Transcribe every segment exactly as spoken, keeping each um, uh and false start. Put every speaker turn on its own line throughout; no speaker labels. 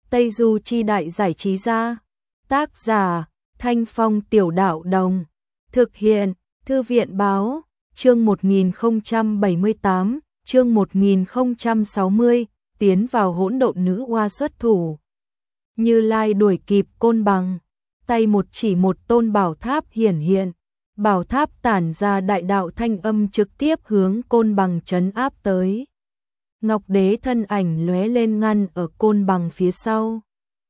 Tây Du Chi Đại Giải Trí Gia. Tác giả Thanh Phong Tiểu Đạo Đồng. Thực hiện Thư viện Báo. Chương một nghìn không trăm bảy mươi tám, chương một nghìn không trăm sáu mươi, tiến vào hỗn độn nữ oa xuất thủ. Như Lai đuổi kịp Côn Bằng, tay một chỉ một tôn bảo tháp hiển hiện, bảo tháp tản ra đại đạo thanh âm trực tiếp hướng Côn Bằng trấn áp tới. Ngọc Đế thân ảnh lóe lên ngăn ở Côn Bằng phía sau.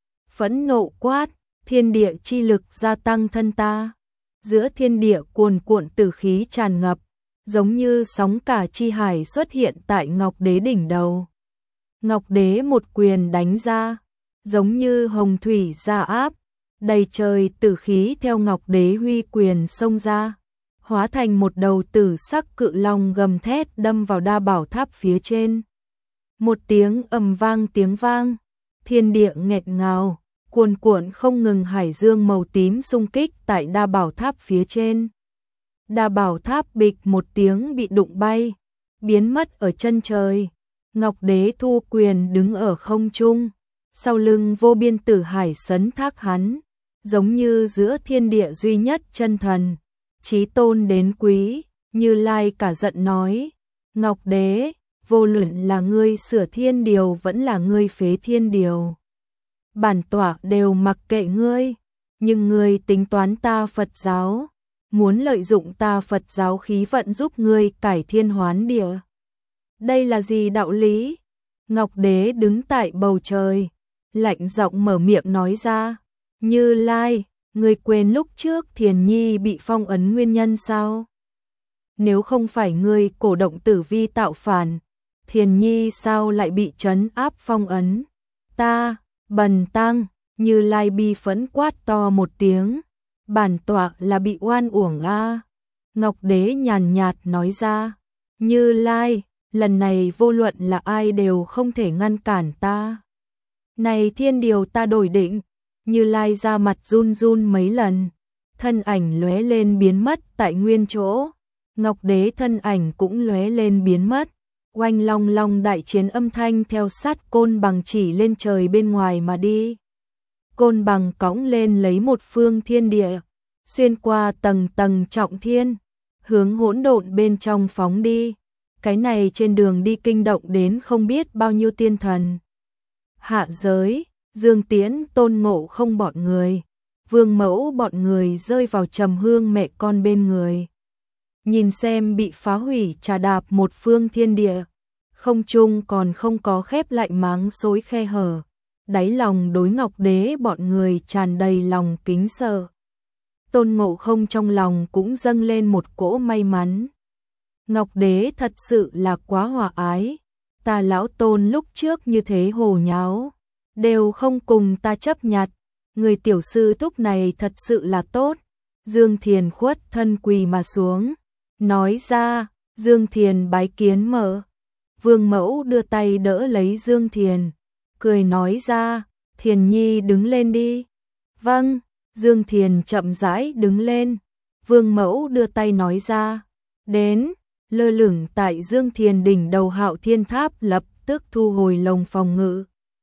Phẫn nộ quát, thiên địa chi lực gia tăng thân ta. Giữa thiên địa cuồn cuộn tử khí tràn ngập, giống như sóng cả chi hải xuất hiện tại Ngọc Đế đỉnh đầu. Ngọc Đế một quyền đánh ra, giống như hồng thủy ra áp, đầy trời tử khí theo Ngọc Đế huy quyền xông ra, hóa thành một đầu tử sắc cự long gầm thét đâm vào đa bảo tháp phía trên. Một tiếng ầm vang tiếng vang, thiên địa nghẹt ngào, cuồn cuộn không ngừng hải dương màu tím xung kích tại đa bảo tháp phía trên. Đa bảo tháp bịch một tiếng bị đụng bay, biến mất ở chân trời. Ngọc Đế thu quyền đứng ở không trung, sau lưng vô biên tử hải sấn thác hắn, giống như giữa thiên địa duy nhất chân thần, chí tôn đến quý. Như Lai cả giận nói, Ngọc Đế, vô luận là ngươi sửa thiên điều vẫn là ngươi phế thiên điều, bản tọa đều mặc kệ ngươi, nhưng ngươi tính toán ta Phật giáo, muốn lợi dụng ta Phật giáo khí vận giúp ngươi cải thiên hoán địa. Đây là gì đạo lý? Ngọc Đế đứng tại bầu trời, lạnh giọng mở miệng nói ra, Như Lai, ngươi quên lúc trước Thiền Nhi bị phong ấn nguyên nhân sao? Nếu không phải ngươi cổ động tử vi tạo phản, Thiền Nhi sao lại bị trấn áp phong ấn? Ta, bần tăng, Như Lai bi phẫn quát to một tiếng, bản tọa là bị oan uổng a. Ngọc Đế nhàn nhạt nói ra, Như Lai, lần này vô luận là ai đều không thể ngăn cản ta. Này thiên điều ta đổi định. Như Lai ra mặt run run mấy lần, thân ảnh lóe lên biến mất tại nguyên chỗ. Ngọc Đế thân ảnh cũng lóe lên biến mất. Oanh long long đại chiến âm thanh theo sát Côn Bằng chỉ lên trời bên ngoài mà đi. Côn Bằng cõng lên lấy một phương thiên địa, xuyên qua tầng tầng trọng thiên, hướng hỗn độn bên trong phóng đi. Cái này trên đường đi kinh động đến không biết bao nhiêu tiên thần. Hạ giới, Dương Tiễn, Tôn Ngộ Không bọn người, Vương Mẫu bọn người rơi vào trầm hương mẹ con bên người. Nhìn xem bị phá hủy trà đạp một phương thiên địa, không trung còn không có khép lại máng xối khe hở, đáy lòng đối Ngọc Đế bọn người tràn đầy lòng kính sợ. Tôn Ngộ Không trong lòng cũng dâng lên một cỗ may mắn. Ngọc Đế thật sự là quá hòa ái, ta lão Tôn lúc trước như thế hồ nháo, đều không cùng ta chấp nhặt, người tiểu sư thúc này thật sự là tốt. Dương Thiền khuất thân quỳ mà xuống, nói ra, Dương Thiền bái kiến mở. Vương Mẫu đưa tay đỡ lấy Dương Thiền, cười nói ra, Thiền Nhi đứng lên đi. Vâng, Dương Thiền chậm rãi đứng lên. Vương Mẫu đưa tay nói ra, đến. Lơ lửng tại Dương Thiền đỉnh đầu Hạo Thiên Tháp lập tức thu hồi lồng phòng ngự,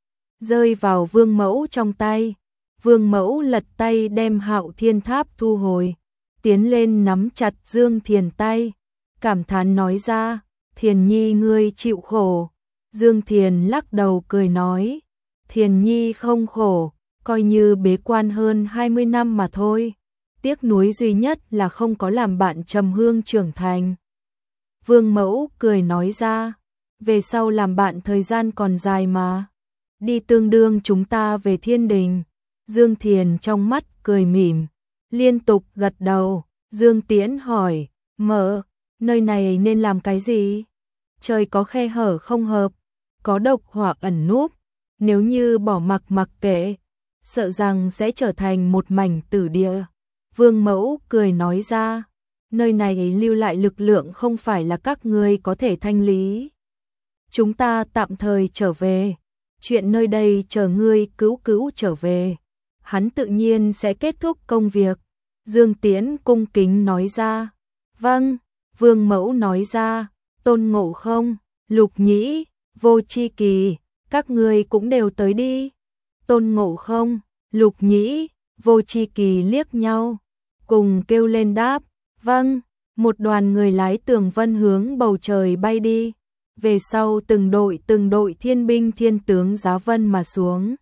rơi vào Vương Mẫu trong tay. Vương Mẫu lật tay đem Hạo Thiên Tháp thu hồi, tiến lên nắm chặt Dương Thiền tay, cảm thán nói ra, Thiền Nhi ngươi chịu khổ. Dương Thiền lắc đầu cười nói, Thiền Nhi không khổ, coi như bế quan hơn hai mươi năm mà thôi. Tiếc nuối duy nhất là không có làm bạn trầm hương trưởng thành. Vương Mẫu cười nói ra, về sau làm bạn thời gian còn dài mà, đi tương đương chúng ta về thiên đình. Dương Thiền trong mắt cười mỉm, liên tục gật đầu. Dương Tiễn hỏi, mợ, nơi này nên làm cái gì? Trời có khe hở không hợp, có độc hỏa ẩn núp, nếu như bỏ mặc mặc kệ, sợ rằng sẽ trở thành một mảnh tử địa. Vương Mẫu cười nói ra, nơi này lưu lại lực lượng không phải là các ngươi có thể thanh lý. Chúng ta tạm thời trở về, chuyện nơi đây chờ ngươi cứu cứu trở về, hắn tự nhiên sẽ kết thúc công việc. Dương Tiễn cung kính nói ra, vâng. Vương Mẫu nói ra, Tôn Ngộ Không, Lục Nhĩ, Vô Chi Kỳ, các ngươi cũng đều tới đi. Tôn Ngộ Không, Lục Nhĩ, Vô Chi Kỳ liếc nhau, cùng kêu lên đáp, vâng, một đoàn người lái tường vân hướng bầu trời bay đi, về sau từng đội từng đội thiên binh thiên tướng giá vân mà xuống,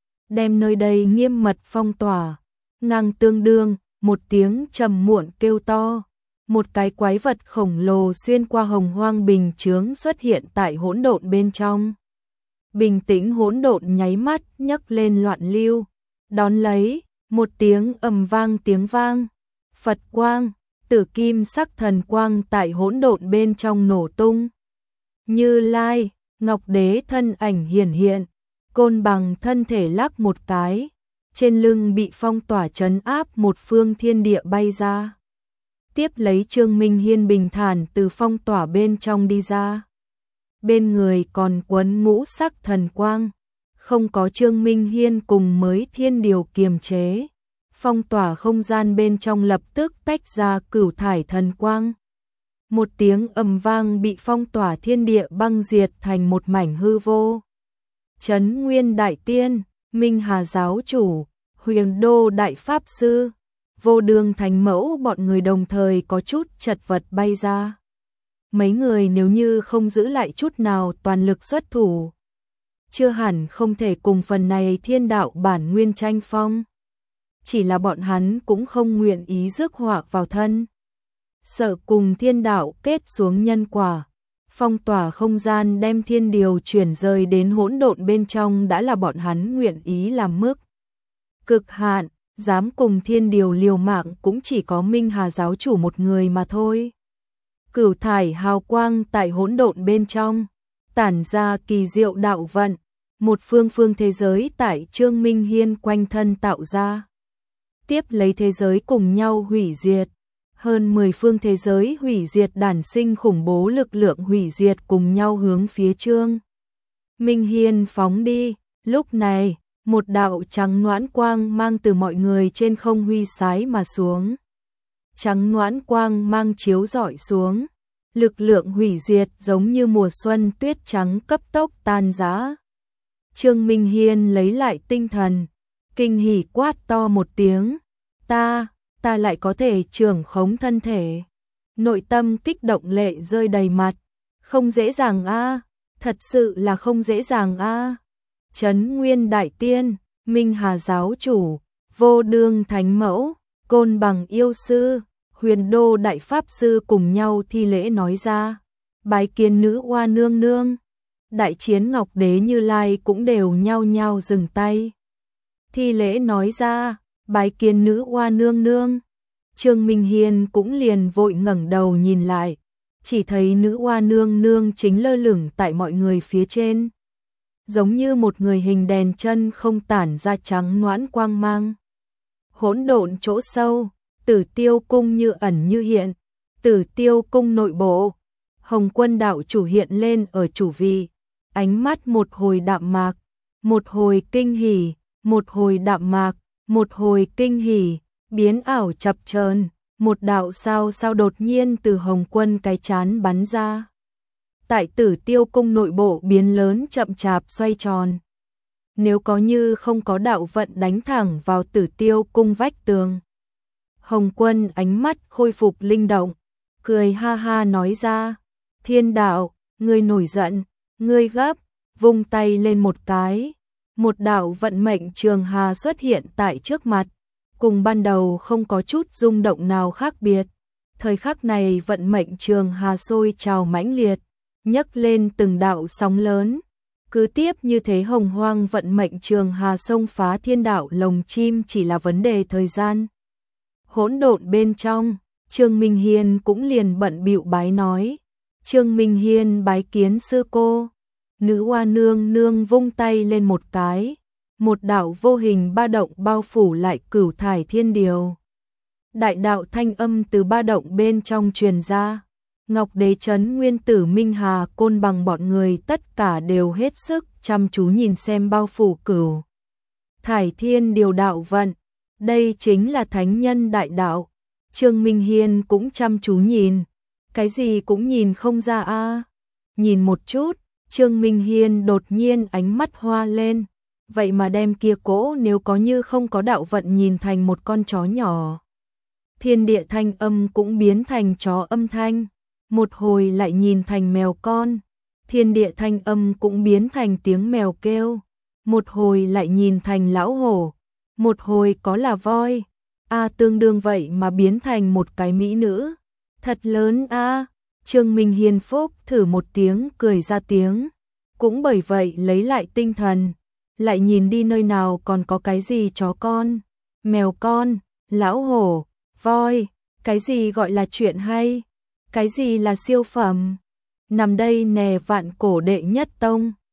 đem nơi đây nghiêm mật phong tỏa, ngang tương đương, một tiếng trầm muộn kêu to, một cái quái vật khổng lồ xuyên qua hồng hoang bình chướng xuất hiện tại hỗn độn bên trong. Bình tĩnh hỗn độn nháy mắt nhấc lên loạn lưu, đón lấy, một tiếng ầm vang tiếng vang, Phật quang, tử kim sắc thần quang tại hỗn độn bên trong nổ tung. Như Lai, Ngọc Đế thân ảnh hiển hiện, Côn Bằng thân thể lắc một cái, trên lưng bị phong tỏa trấn áp một phương thiên địa bay ra. Tiếp lấy Trương Minh Hiên bình thản từ phong tỏa bên trong đi ra. Bên người còn quấn ngũ sắc thần quang, không có Trương Minh Hiên cùng mới thiên điều kiềm chế. Phong tỏa không gian bên trong lập tức tách ra cửu thải thần quang. Một tiếng ầm vang bị phong tỏa thiên địa băng diệt thành một mảnh hư vô. Trấn Nguyên Đại Tiên, Minh Hà Giáo Chủ, Huyền Đô Đại Pháp Sư, Vô Đường Thánh Mẫu bọn người đồng thời có chút chật vật bay ra. Mấy người nếu như không giữ lại chút nào toàn lực xuất thủ, chưa hẳn không thể cùng phần này thiên đạo bản nguyên tranh phong. Chỉ là bọn hắn cũng không nguyện ý rước họa vào thân. Sợ cùng thiên đạo kết xuống nhân quả, phong tỏa không gian đem thiên điều chuyển rời đến hỗn độn bên trong đã là bọn hắn nguyện ý làm mức cực hạn, dám cùng thiên điều liều mạng cũng chỉ có Minh Hà Giáo Chủ một người mà thôi. Cửu thải hào quang tại hỗn độn bên trong, tản ra kỳ diệu đạo vận, một phương phương thế giới tại Trương Minh Hiên quanh thân tạo ra. Tiếp lấy thế giới cùng nhau hủy diệt, hơn mười phương thế giới hủy diệt đản sinh khủng bố lực lượng hủy diệt cùng nhau hướng phía Trương Minh Hiên phóng đi. Lúc này, một đạo trắng noãn quang mang từ mọi người trên không huy sái mà xuống. Trắng noãn quang mang chiếu rọi xuống, lực lượng hủy diệt giống như mùa xuân tuyết trắng cấp tốc tan rã. Trương Minh Hiên lấy lại tinh thần, kinh hỉ quát to một tiếng, ta, ta lại có thể trưởng khống thân thể. Nội tâm kích động lệ rơi đầy mặt, không dễ dàng a, thật sự là không dễ dàng a. Trấn Nguyên Đại Tiên, Minh Hà Giáo Chủ, Vô Đương Thánh Mẫu, Côn Bằng Yêu Sư, Huyền Đô Đại Pháp Sư cùng nhau thi lễ nói ra, bái kiến nữ oa nương nương. Đại Chiến Ngọc Đế Như Lai cũng đều nhao nhao dừng tay. Thi lễ nói ra, bái kiến nữ oa nương nương. Trương Minh Hiên cũng liền vội ngẩng đầu nhìn lại, chỉ thấy nữ oa nương nương chính lơ lửng tại mọi người phía trên. Giống như một người hình đèn chân không tản ra trắng noãn quang mang. Hỗn độn chỗ sâu, Tử Tiêu Cung như ẩn như hiện, Tử Tiêu Cung nội bộ, Hồng Quân đạo chủ hiện lên ở chủ vị, ánh mắt một hồi đạm mạc, một hồi kinh hỉ, một hồi đạm mạc, một hồi kinh hỉ, biến ảo chập chờn, một đạo sao sao đột nhiên từ Hồng Quân cái chán bắn ra. Tại Tử Tiêu Cung nội bộ biến lớn chậm chạp xoay tròn. Nếu có như không có đạo vận đánh thẳng vào Tử Tiêu Cung vách tường. Hồng Quân ánh mắt khôi phục linh động, cười ha ha nói ra, thiên đạo, ngươi nổi giận, ngươi gấp, vung tay lên một cái. Một đạo vận mệnh trường hà xuất hiện tại trước mặt, cùng ban đầu không có chút rung động nào khác biệt. Thời khắc này vận mệnh trường hà sôi trào mãnh liệt, nhấc lên từng đạo sóng lớn. Cứ tiếp như thế hồng hoang vận mệnh trường hà xông phá thiên đạo lồng chim chỉ là vấn đề thời gian. Hỗn độn bên trong, Trương Minh Hiên cũng liền bận bịu bái nói, Trương Minh Hiên bái kiến sư cô. Nữ oa nương nương vung tay lên một cái, một đạo vô hình ba động bao phủ lại cửu thải thiên điều. Đại đạo thanh âm từ ba động bên trong truyền ra, Ngọc Đế Trấn Nguyên Tử Minh Hà Côn Bằng bọn người tất cả đều hết sức chăm chú nhìn xem bao phủ cửu thải thiên điều đạo vận. Đây chính là thánh nhân đại đạo. Trương Minh Hiên cũng chăm chú nhìn, cái gì cũng nhìn không ra a. Nhìn một chút, Trương Minh Hiên đột nhiên ánh mắt hoa lên, vậy mà đem kia cỗ nếu có như không có đạo vận nhìn thành một con chó nhỏ. Thiên địa thanh âm cũng biến thành chó âm thanh, một hồi lại nhìn thành mèo con, thiên địa thanh âm cũng biến thành tiếng mèo kêu, một hồi lại nhìn thành lão hổ, một hồi có là voi, a tương đương vậy mà biến thành một cái mỹ nữ, thật lớn a. Trương Minh Hiên phúc thử một tiếng cười ra tiếng, cũng bởi vậy lấy lại tinh thần, lại nhìn đi nơi nào còn có cái gì chó con, mèo con, lão hổ, voi, cái gì gọi là chuyện hay, cái gì là siêu phẩm, nằm đây nè vạn cổ đệ nhất tông.